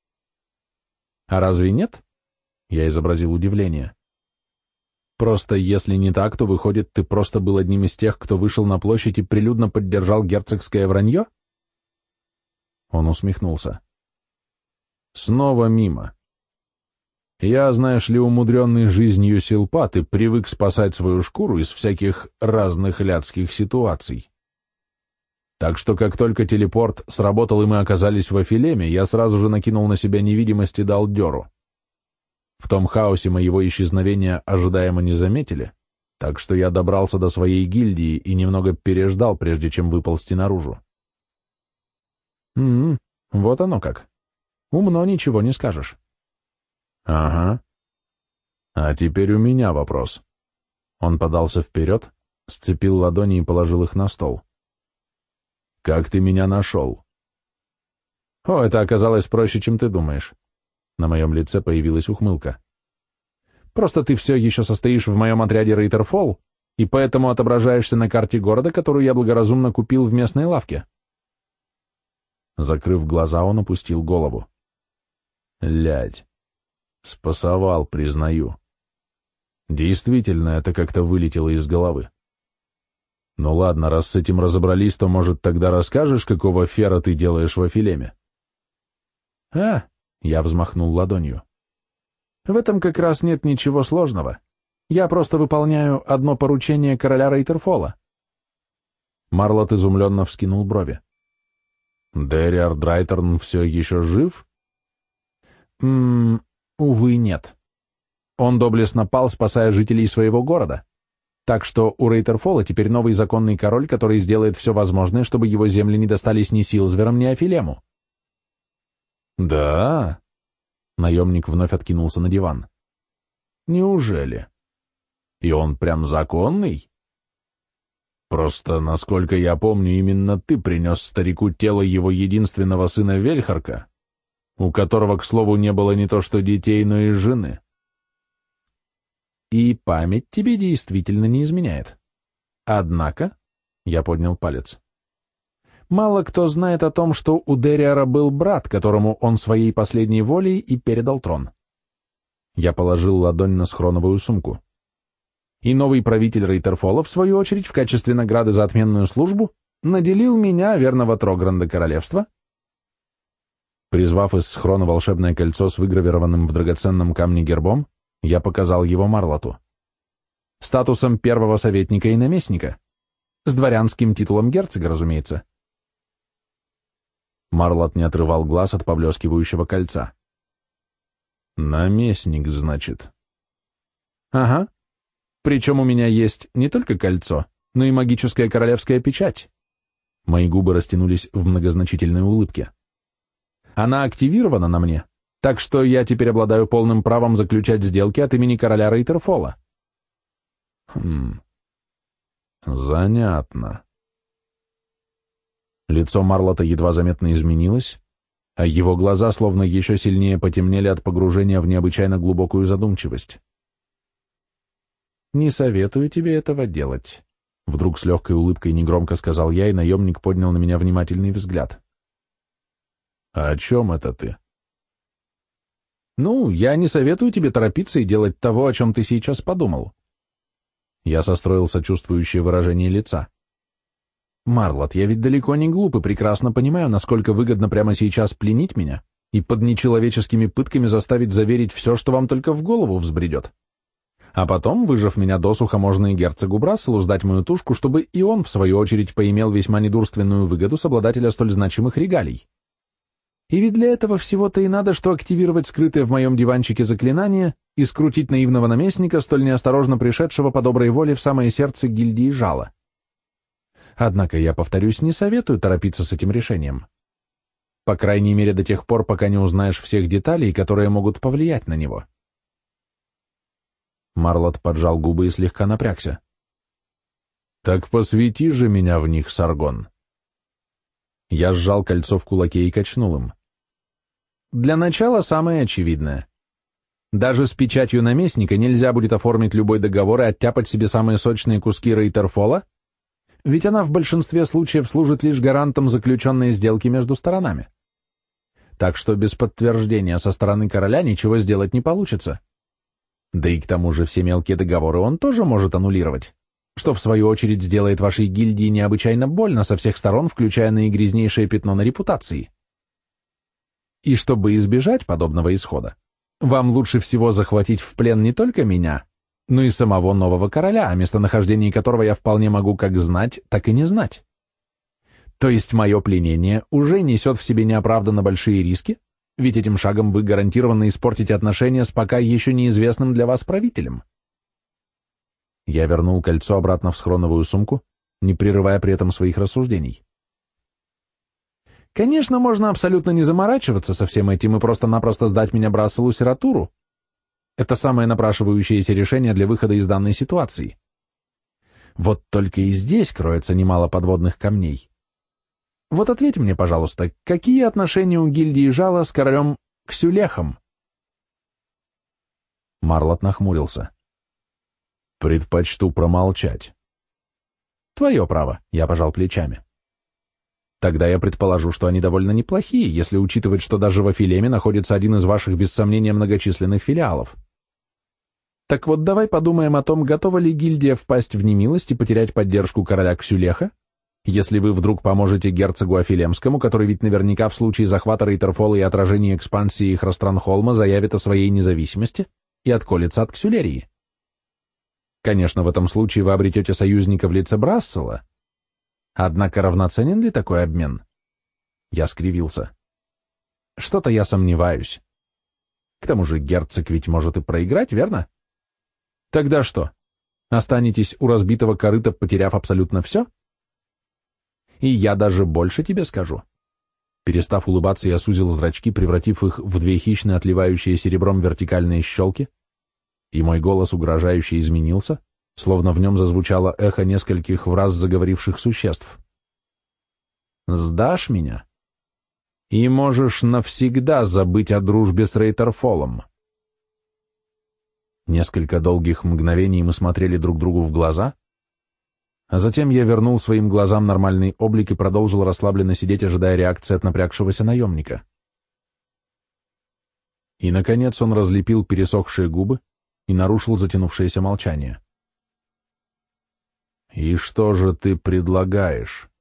А разве нет? Я изобразил удивление. Просто если не так, то выходит, ты просто был одним из тех, кто вышел на площадь и прилюдно поддержал герцогское вранье? Он усмехнулся. Снова мимо. Я, знаешь ли, умудренный жизнью силпат и привык спасать свою шкуру из всяких разных лядских ситуаций. Так что как только телепорт сработал и мы оказались в Афилеме, я сразу же накинул на себя невидимость и дал дёру. В том хаосе моего исчезновения ожидаемо не заметили, так что я добрался до своей гильдии и немного переждал, прежде чем выползти наружу. Вот оно как. Умно, ничего не скажешь. Ага. А теперь у меня вопрос. Он подался вперед, сцепил ладони и положил их на стол. Как ты меня нашел? О, это оказалось проще, чем ты думаешь. На моем лице появилась ухмылка. Просто ты все еще состоишь в моем отряде Рейтерфолл, и поэтому отображаешься на карте города, которую я благоразумно купил в местной лавке. Закрыв глаза, он опустил голову. Лядь. Спасовал, признаю. Действительно, это как-то вылетело из головы. Ну ладно, раз с этим разобрались, то, может, тогда расскажешь, какого фера ты делаешь в Афилеме? Я взмахнул ладонью. В этом как раз нет ничего сложного. Я просто выполняю одно поручение короля Рейтерфолла. Марлот изумленно вскинул брови. Дэриар Драйтерн все еще жив? Увы, нет. Он доблестно пал, спасая жителей своего города. Так что у Рейтерфолла теперь новый законный король, который сделает все возможное, чтобы его земли не достались ни Силзверам, ни Афилему. Да? Наемник вновь откинулся на диван. Неужели? И он прям законный? Просто, насколько я помню, именно ты принес старику тело его единственного сына Вельхарка, у которого, к слову, не было не то что детей, но и жены. И память тебе действительно не изменяет. Однако, я поднял палец, Мало кто знает о том, что у Дериара был брат, которому он своей последней волей и передал трон. Я положил ладонь на схроновую сумку. И новый правитель Рейтерфола, в свою очередь, в качестве награды за отменную службу, наделил меня, верного Трогранда королевства. Призвав из схрона волшебное кольцо с выгравированным в драгоценном камне гербом, я показал его Марлоту. Статусом первого советника и наместника. С дворянским титулом герцога, разумеется. Марлот не отрывал глаз от поблескивающего кольца. «Наместник, значит?» «Ага. Причем у меня есть не только кольцо, но и магическая королевская печать». Мои губы растянулись в многозначительной улыбке. «Она активирована на мне, так что я теперь обладаю полным правом заключать сделки от имени короля Рейтерфола». Занятно. Лицо Марлота едва заметно изменилось, а его глаза словно еще сильнее потемнели от погружения в необычайно глубокую задумчивость. «Не советую тебе этого делать», — вдруг с легкой улыбкой негромко сказал я, и наемник поднял на меня внимательный взгляд. «А о чем это ты?» «Ну, я не советую тебе торопиться и делать того, о чем ты сейчас подумал». Я состроил сочувствующее выражение лица. «Марлот, я ведь далеко не глуп и прекрасно понимаю, насколько выгодно прямо сейчас пленить меня и под нечеловеческими пытками заставить заверить все, что вам только в голову взбредет. А потом, выжав меня досуха, можно и герцогу Брасселу сдать мою тушку, чтобы и он, в свою очередь, поимел весьма недурственную выгоду с обладателя столь значимых регалий. И ведь для этого всего-то и надо, что активировать скрытое в моем диванчике заклинание и скрутить наивного наместника, столь неосторожно пришедшего по доброй воле в самое сердце гильдии Жала. Однако, я повторюсь, не советую торопиться с этим решением. По крайней мере, до тех пор, пока не узнаешь всех деталей, которые могут повлиять на него». Марлот поджал губы и слегка напрягся. «Так посвяти же меня в них, Саргон». Я сжал кольцо в кулаке и качнул им. «Для начала самое очевидное. Даже с печатью наместника нельзя будет оформить любой договор и оттяпать себе самые сочные куски Рейтерфола, ведь она в большинстве случаев служит лишь гарантом заключенной сделки между сторонами. Так что без подтверждения со стороны короля ничего сделать не получится. Да и к тому же все мелкие договоры он тоже может аннулировать, что в свою очередь сделает вашей гильдии необычайно больно со всех сторон, включая наигрязнейшее пятно на репутации. И чтобы избежать подобного исхода, вам лучше всего захватить в плен не только меня, но и самого нового короля, о местонахождении которого я вполне могу как знать, так и не знать. То есть мое пленение уже несет в себе неоправданно большие риски, ведь этим шагом вы гарантированно испортите отношения с пока еще неизвестным для вас правителем». Я вернул кольцо обратно в схроновую сумку, не прерывая при этом своих рассуждений. «Конечно, можно абсолютно не заморачиваться со всем этим и просто-напросто сдать меня Брасселу сиротуру. Это самое напрашивающееся решение для выхода из данной ситуации. Вот только и здесь кроется немало подводных камней. Вот ответь мне, пожалуйста, какие отношения у гильдии Жала с королем Ксюлехом?» Марлот нахмурился. «Предпочту промолчать». «Твое право», — я пожал плечами. «Тогда я предположу, что они довольно неплохие, если учитывать, что даже в Афилеме находится один из ваших, без сомнения, многочисленных филиалов. Так вот, давай подумаем о том, готова ли гильдия впасть в немилость и потерять поддержку короля Ксюлеха, если вы вдруг поможете герцогу Афилемскому, который ведь наверняка в случае захвата Рейтерфола и отражения экспансии их Растранхолма заявит о своей независимости и отколется от Ксюлерии. Конечно, в этом случае вы обретете союзника в лице Брассела. Однако равноценен ли такой обмен?» Я скривился. «Что-то я сомневаюсь. К тому же герцог ведь может и проиграть, верно? Тогда что, останетесь у разбитого корыта, потеряв абсолютно все? И я даже больше тебе скажу». Перестав улыбаться, я сузил зрачки, превратив их в две хищно отливающие серебром вертикальные щелки, и мой голос угрожающе изменился, словно в нем зазвучало эхо нескольких враз заговоривших существ. «Сдашь меня, и можешь навсегда забыть о дружбе с Рейтерфолом». Несколько долгих мгновений мы смотрели друг другу в глаза, А затем я вернул своим глазам нормальный облик и продолжил расслабленно сидеть, ожидая реакции от напрягшегося наемника. И, наконец, он разлепил пересохшие губы и нарушил затянувшееся молчание. «И что же ты предлагаешь?»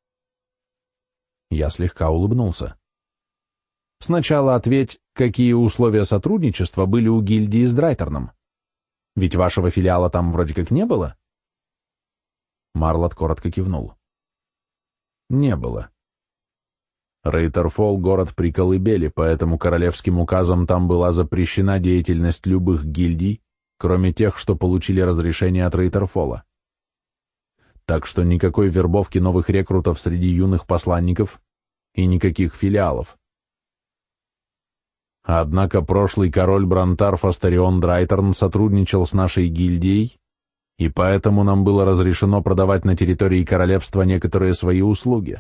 Я слегка улыбнулся. «Сначала ответь, какие условия сотрудничества были у гильдии с Драйтерном? Ведь вашего филиала там вроде как не было?» Марлот коротко кивнул. «Не было. Рейтерфолл — город при колыбели, поэтому королевским указом там была запрещена деятельность любых гильдий, кроме тех, что получили разрешение от Рейтерфолла. Так что никакой вербовки новых рекрутов среди юных посланников и никаких филиалов. Однако прошлый король Бронтарф Астарион Драйтерн сотрудничал с нашей гильдией, и поэтому нам было разрешено продавать на территории королевства некоторые свои услуги.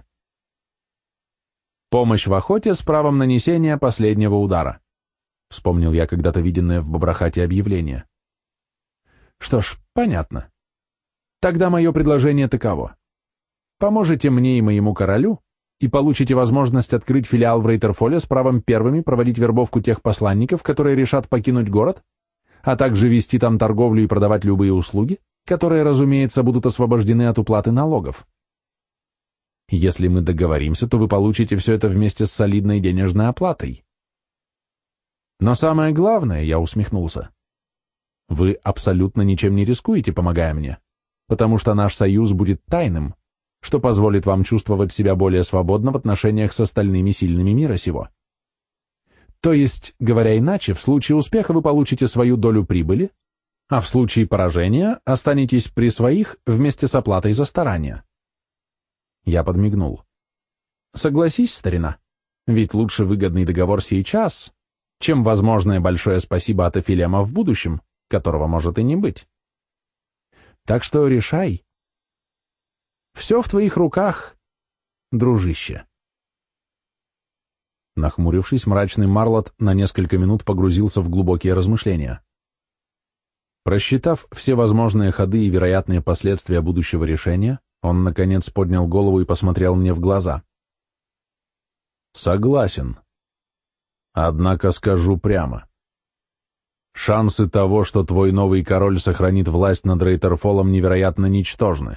Помощь в охоте с правом нанесения последнего удара. Вспомнил я когда-то виденное в Бабрахате объявление. Что ж, понятно. Тогда мое предложение таково. Поможете мне и моему королю, и получите возможность открыть филиал в Рейтерфолле с правом первыми проводить вербовку тех посланников, которые решат покинуть город, а также вести там торговлю и продавать любые услуги, которые, разумеется, будут освобождены от уплаты налогов. Если мы договоримся, то вы получите все это вместе с солидной денежной оплатой. Но самое главное, я усмехнулся, вы абсолютно ничем не рискуете, помогая мне, потому что наш союз будет тайным, что позволит вам чувствовать себя более свободно в отношениях с остальными сильными мира сего. То есть, говоря иначе, в случае успеха вы получите свою долю прибыли, а в случае поражения останетесь при своих вместе с оплатой за старания. Я подмигнул. Согласись, старина, ведь лучше выгодный договор сейчас, чем возможное большое спасибо от Эфилема в будущем, которого может и не быть. Так что решай. Все в твоих руках, дружище. Нахмурившись, мрачный Марлот на несколько минут погрузился в глубокие размышления. Просчитав все возможные ходы и вероятные последствия будущего решения, он, наконец, поднял голову и посмотрел мне в глаза. «Согласен. Однако скажу прямо. Шансы того, что твой новый король сохранит власть над Рейтерфоллом, невероятно ничтожны».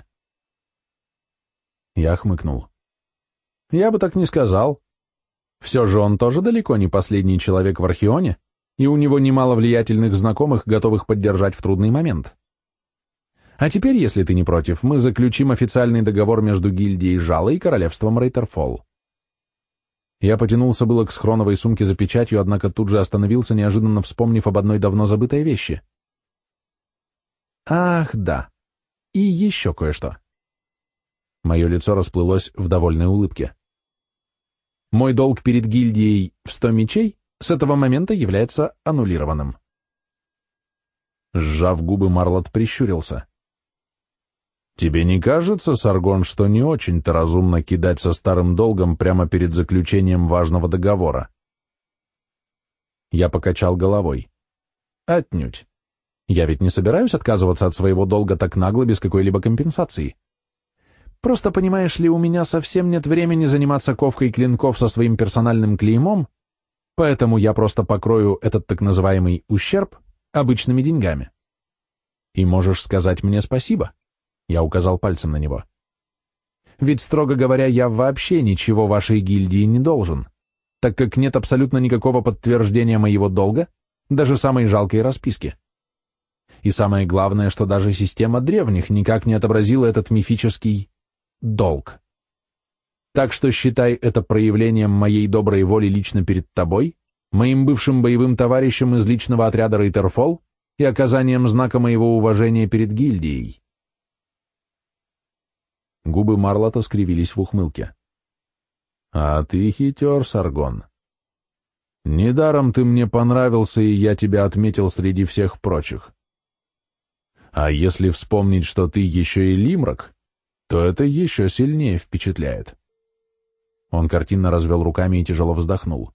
Я хмыкнул. «Я бы так не сказал. Все же он тоже далеко не последний человек в Архионе, и у него немало влиятельных знакомых, готовых поддержать в трудный момент. А теперь, если ты не против, мы заключим официальный договор между гильдией Жала и королевством Рейтерфолл». Я потянулся было к схроновой сумке за печатью, однако тут же остановился, неожиданно вспомнив об одной давно забытой вещи. Ах, да. И еще кое-что. Мое лицо расплылось в довольной улыбке. Мой долг перед гильдией в 100 мечей с этого момента является аннулированным. Сжав губы, Марлот прищурился. «Тебе не кажется, Саргон, что не очень-то разумно кидать со старым долгом прямо перед заключением важного договора?» Я покачал головой. «Отнюдь. Я ведь не собираюсь отказываться от своего долга так нагло, без какой-либо компенсации. Просто, понимаешь ли, у меня совсем нет времени заниматься ковкой клинков со своим персональным клеймом, поэтому я просто покрою этот так называемый ущерб обычными деньгами. И можешь сказать мне спасибо». Я указал пальцем на него. «Ведь, строго говоря, я вообще ничего вашей гильдии не должен, так как нет абсолютно никакого подтверждения моего долга, даже самой жалкой расписки. И самое главное, что даже система древних никак не отобразила этот мифический долг. Так что считай это проявлением моей доброй воли лично перед тобой, моим бывшим боевым товарищем из личного отряда Рейтерфолл и оказанием знака моего уважения перед гильдией». Губы Марлота скривились в ухмылке. «А ты хитер, Саргон. Недаром ты мне понравился, и я тебя отметил среди всех прочих. А если вспомнить, что ты еще и лимрак, то это еще сильнее впечатляет». Он картинно развел руками и тяжело вздохнул.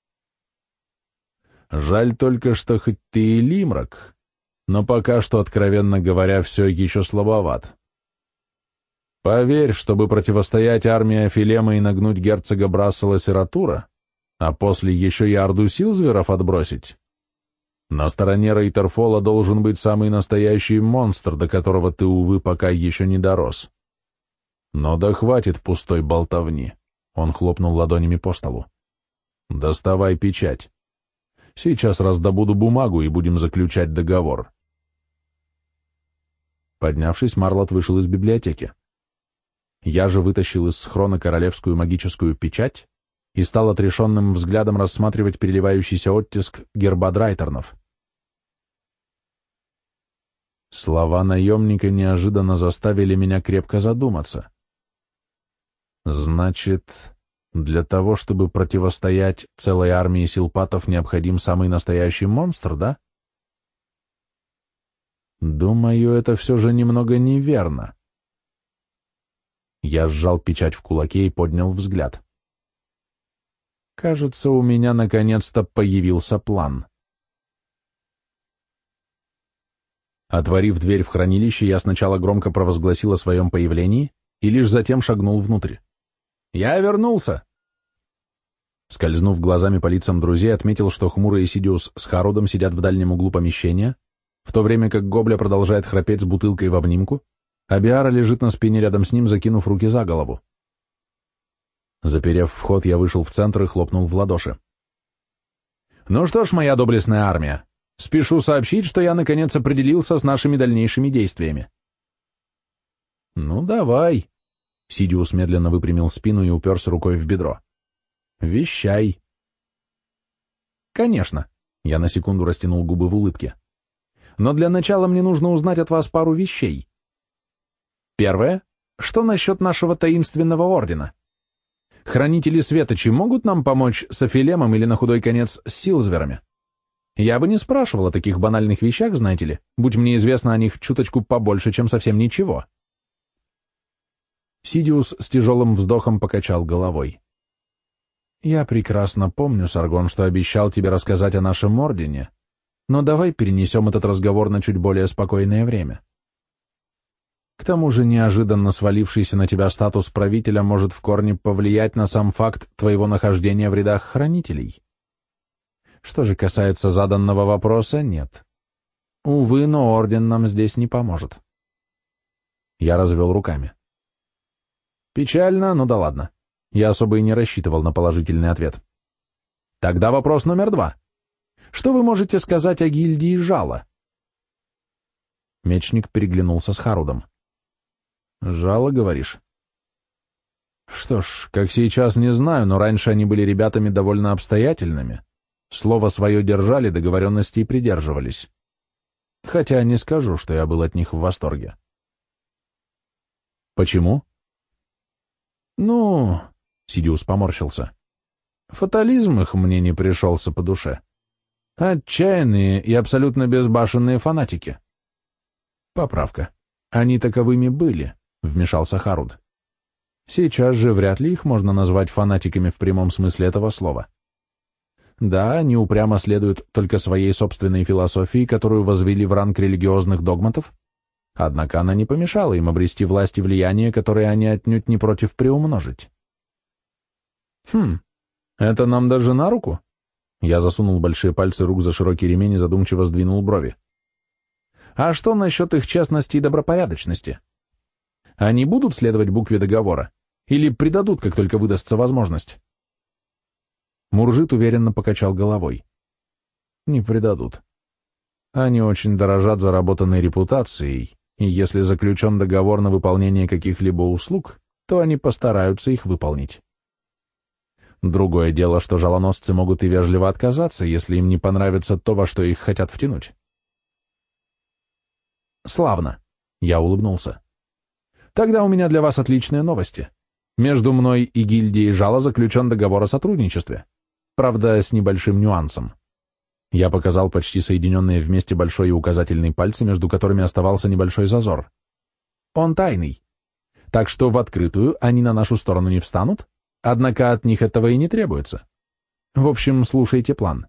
«Жаль только, что хоть ты и лимрак, но пока что, откровенно говоря, все еще слабоват. Поверь, чтобы противостоять армии Афилема и нагнуть герцога Брассела Сиратура, а после еще и орду Силзверов отбросить, на стороне Рейтерфола должен быть самый настоящий монстр, до которого ты, увы, пока еще не дорос. Но да хватит пустой болтовни. Он хлопнул ладонями по столу. Доставай печать. Сейчас раздобуду бумагу и будем заключать договор. Поднявшись, Марлот вышел из библиотеки. Я же вытащил из схрона королевскую магическую печать и стал отрешенным взглядом рассматривать переливающийся оттиск герба Драйтернов. Слова наемника неожиданно заставили меня крепко задуматься. Значит, для того, чтобы противостоять целой армии силпатов, необходим самый настоящий монстр, да? Думаю, это все же немного неверно. Я сжал печать в кулаке и поднял взгляд. Кажется, у меня наконец-то появился план. Отворив дверь в хранилище, я сначала громко провозгласил о своем появлении и лишь затем шагнул внутрь. «Я вернулся!» Скользнув глазами по лицам друзей, отметил, что хмурый Сидиус с Харудом сидят в дальнем углу помещения, в то время как Гобля продолжает храпеть с бутылкой в обнимку, а Биара лежит на спине рядом с ним, закинув руки за голову. Заперев вход, я вышел в центр и хлопнул в ладоши. «Ну что ж, моя доблестная армия, спешу сообщить, что я наконец определился с нашими дальнейшими действиями». «Ну, давай», — Сидиус медленно выпрямил спину и уперся рукой в бедро. «Вещай». «Конечно», — я на секунду растянул губы в улыбке. «Но для начала мне нужно узнать от вас пару вещей. Первое. Что насчет нашего таинственного ордена? Хранители Светочи могут нам помочь с Афилемом или на худой конец с Силзверами? Я бы не спрашивал о таких банальных вещах, знаете ли, будь мне известно о них чуточку побольше, чем совсем ничего». Сидиус с тяжелым вздохом покачал головой. «Я прекрасно помню, Саргон, что обещал тебе рассказать о нашем ордене, но давай перенесем этот разговор на чуть более спокойное время. К тому же неожиданно свалившийся на тебя статус правителя может в корне повлиять на сам факт твоего нахождения в рядах хранителей. Что же касается заданного вопроса, нет. Увы, но орден нам здесь не поможет». Я развел руками. «Печально, ну да ладно. Я особо и не рассчитывал на положительный ответ. Тогда вопрос номер 2. Что вы можете сказать о гильдии Жало?» Мечник переглянулся с Харудом. «Жало, говоришь?» «Что ж, как сейчас, не знаю, но раньше они были ребятами довольно обстоятельными. Слово свое держали, договоренностей придерживались. Хотя не скажу, что я был от них в восторге». «Почему?» «Ну...» — Сидиус поморщился. «Фатализм их мне не пришелся по душе. Отчаянные и абсолютно безбашенные фанатики». «Поправка. Они таковыми были», — вмешался Харуд. «Сейчас же вряд ли их можно назвать фанатиками в прямом смысле этого слова. Да, они упрямо следуют только своей собственной философии, которую возвели в ранг религиозных догматов, однако она не помешала им обрести власть и влияние, которые они отнюдь не против приумножить». Это нам даже на руку?» Я засунул большие пальцы рук за широкий ремень и задумчиво сдвинул брови. «А что насчет их честности и добропорядочности? Они будут следовать букве договора? Или предадут, как только выдастся возможность?» Муржит уверенно покачал головой. «Не предадут. Они очень дорожат заработанной репутацией, и если заключен договор на выполнение каких-либо услуг, то они постараются их выполнить. Другое дело, что жалоносцы могут и вежливо отказаться, если им не понравится то, во что их хотят втянуть». «Славно», — я улыбнулся. «Тогда у меня для вас отличные новости. Между мной и гильдией Жало заключен договор о сотрудничестве. Правда, с небольшим нюансом». Я показал почти соединенные вместе большой и указательный пальцы, между которыми оставался небольшой зазор. Он тайный. Так что в открытую они на нашу сторону не встанут, однако от них этого и не требуется. В общем, слушайте план».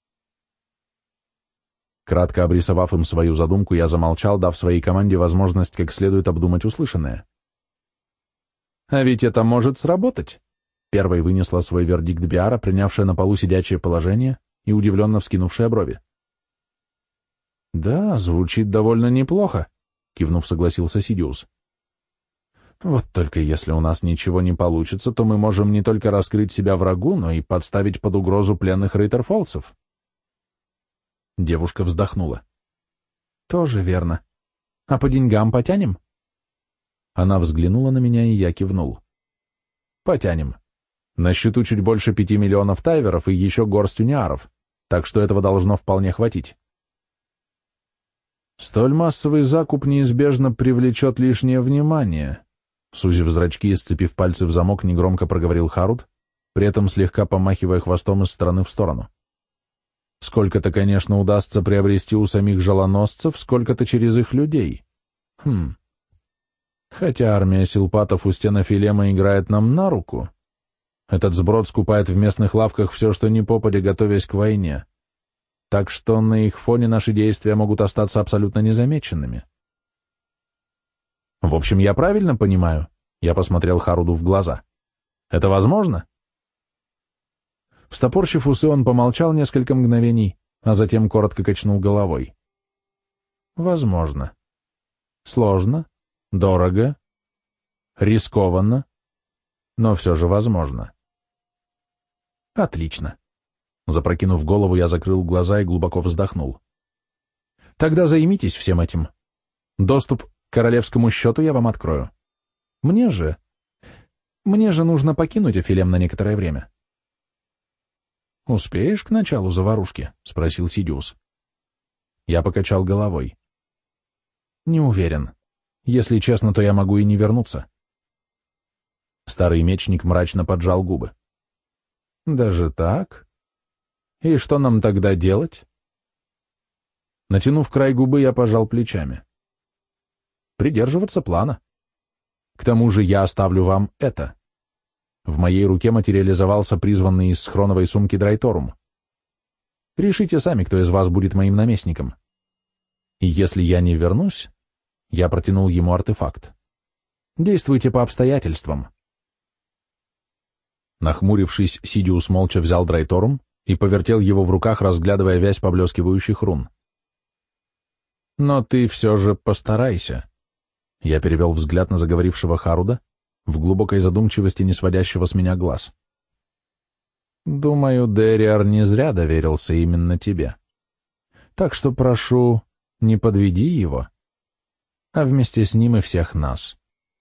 Кратко обрисовав им свою задумку, я замолчал, дав своей команде возможность как следует обдумать услышанное. А ведь это может сработать. Первой вынесла свой вердикт Биара, принявшая на полу сидячее положение и удивленно вскинувшая брови. «Да, звучит довольно неплохо», — кивнув, согласился Сидиус. «Вот только если у нас ничего не получится, то мы можем не только раскрыть себя врагу, но и подставить под угрозу пленных рейтерфолцев». Девушка вздохнула. «Тоже верно. А по деньгам потянем?» Она взглянула на меня, и я кивнул. «Потянем. На счету чуть больше 5 миллионов тайверов и еще горсть униаров, так что этого должно вполне хватить». «Столь массовый закуп неизбежно привлечет лишнее внимание», — сузив зрачки и сцепив пальцы в замок, негромко проговорил Харуд, при этом слегка помахивая хвостом из стороны в сторону. «Сколько-то, конечно, удастся приобрести у самих жалоносцев, сколько-то через их людей. Хотя армия силпатов у стен Афилема играет нам на руку. Этот сброд скупает в местных лавках все, что ни попадя, готовясь к войне. Так что на их фоне наши действия могут остаться абсолютно незамеченными». «В общем, я правильно понимаю?» Я посмотрел Харуду в глаза. «Это возможно?» Встопорщив усы, он помолчал несколько мгновений, а затем коротко качнул головой. «Возможно. Сложно, дорого, рискованно, но все же возможно». «Отлично». Запрокинув голову, я закрыл глаза и глубоко вздохнул. «Тогда займитесь всем этим. Доступ к королевскому счету я вам открою. Мне же нужно покинуть Афилем на некоторое время». «Успеешь к началу заварушки?» — спросил Сидиус. Я покачал головой. «Не уверен. Если честно, то я могу и не вернуться». Старый мечник мрачно поджал губы. «Даже так? И что нам тогда делать?» Натянув край губы, я пожал плечами. «Придерживаться плана. К тому же я оставлю вам это». В моей руке материализовался призванный из схроновой сумки Драйторум. «Решите сами, кто из вас будет моим наместником. И если я не вернусь...» Я протянул ему артефакт. «Действуйте по обстоятельствам». Нахмурившись, Сидиус молча взял Драйторум и повертел его в руках, разглядывая вязь поблескивающих рун. «Но ты все же постарайся». Я перевел взгляд на заговорившего Харуда, в глубокой задумчивости не сводящего с меня глаз. «Думаю, Дериар не зря доверился именно тебе. Так что прошу, не подведи его, а вместе с ним и всех нас».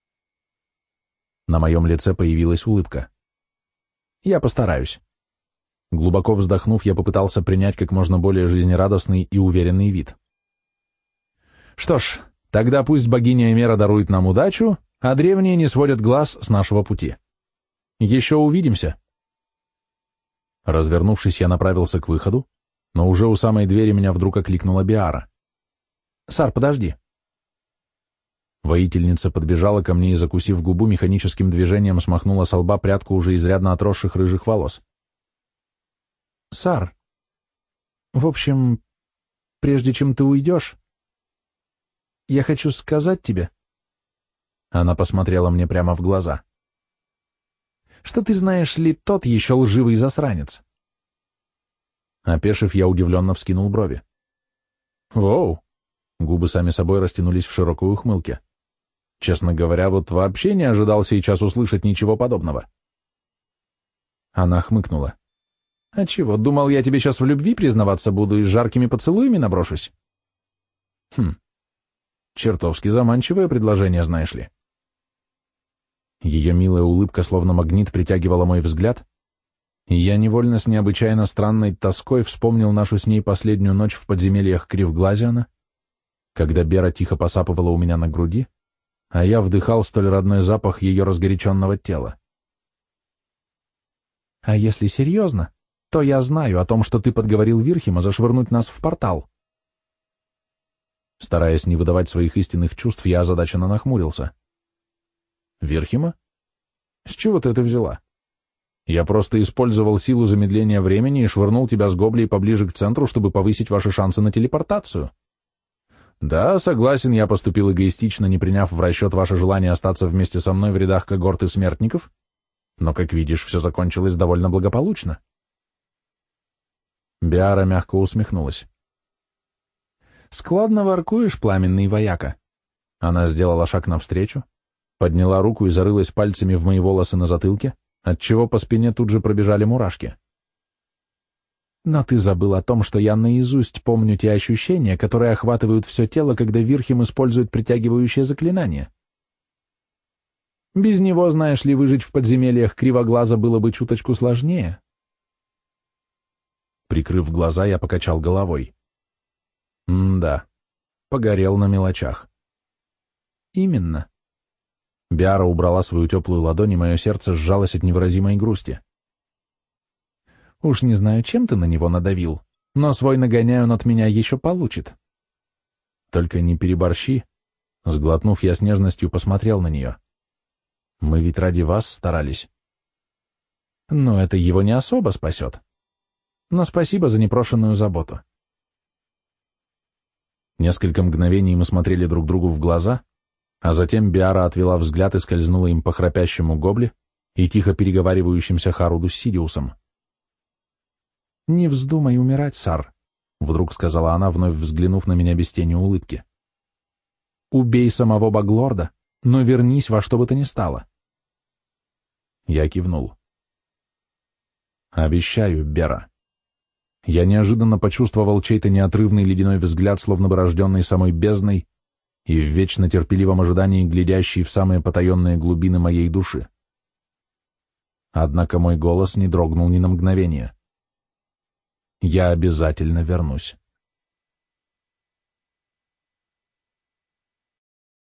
На моем лице появилась улыбка. «Я постараюсь». Глубоко вздохнув, я попытался принять как можно более жизнерадостный и уверенный вид. «Что ж, тогда пусть богиня Эмера дарует нам удачу, а древние не сводят глаз с нашего пути. Еще увидимся». Развернувшись, я направился к выходу, но уже у самой двери меня вдруг окликнула Биара. «Сар, подожди». Воительница подбежала ко мне и, закусив губу, механическим движением смахнула со лба прядку уже изрядно отросших рыжих волос. «Сар, в общем, прежде чем ты уйдешь, я хочу сказать тебе...» Она посмотрела мне прямо в глаза. «Что ты знаешь ли, тот еще лживый засранец?» Опешив, я удивленно вскинул брови. «Воу!» Губы сами собой растянулись в широкой ухмылке. Честно говоря, вот вообще не ожидал сейчас услышать ничего подобного. Она хмыкнула. «А чего, думал, я тебе сейчас в любви признаваться буду и с жаркими поцелуями наброшусь?» Чертовски заманчивое предложение, знаешь ли. Ее милая улыбка словно магнит притягивала мой взгляд, и я невольно с необычайно странной тоской вспомнил нашу с ней последнюю ночь в подземельях Кривглазиана, когда Бера тихо посапывала у меня на груди, а я вдыхал столь родной запах ее разгоряченного тела. «А если серьезно, то я знаю о том, что ты подговорил Вирхима зашвырнуть нас в портал». Стараясь не выдавать своих истинных чувств, я озадаченно нахмурился. «Вирхима? С чего ты это взяла? Я просто использовал силу замедления времени и швырнул тебя с Гоблей поближе к центру, чтобы повысить ваши шансы на телепортацию. Да, согласен, я поступил эгоистично, не приняв в расчет ваше желание остаться вместе со мной в рядах когорты смертников, но, как видишь, все закончилось довольно благополучно. Биара мягко усмехнулась. «Складно воркуешь, пламенный вояка». Она сделала шаг навстречу, подняла руку и зарылась пальцами в мои волосы на затылке, отчего по спине тут же пробежали мурашки. «Но ты забыл о том, что я наизусть помню те ощущения, которые охватывают все тело, когда Вирхим использует притягивающее заклинание. Без него, знаешь ли, выжить в подземельях Кривоглаза было бы чуточку сложнее». Прикрыв глаза, я покачал головой. Да, погорел на мелочах. Именно. Биара убрала свою теплую ладонь, и мое сердце сжалось от невыразимой грусти. Уж не знаю, чем ты на него надавил, но свой нагоняй он от меня еще получит. Только не переборщи. Сглотнув, я с нежностью посмотрел на нее. Мы ведь ради вас старались. Но это его не особо спасет. Но спасибо за непрошенную заботу. Несколько мгновений мы смотрели друг другу в глаза, а затем Биара отвела взгляд и скользнула им по храпящему гобле и тихо переговаривающимся Харуду с Сидиусом. «Не вздумай умирать, Сар», — вдруг сказала она, вновь взглянув на меня без тени улыбки. «Убей самого Баглорда, но вернись во что бы то ни стало». Я кивнул. «Обещаю, Бера». Я неожиданно почувствовал чей-то неотрывный ледяной взгляд, словно бы рожденный самой бездной, и в вечно терпеливом ожидании глядящий в самые потаенные глубины моей души. Однако мой голос не дрогнул ни на мгновение. Я обязательно вернусь.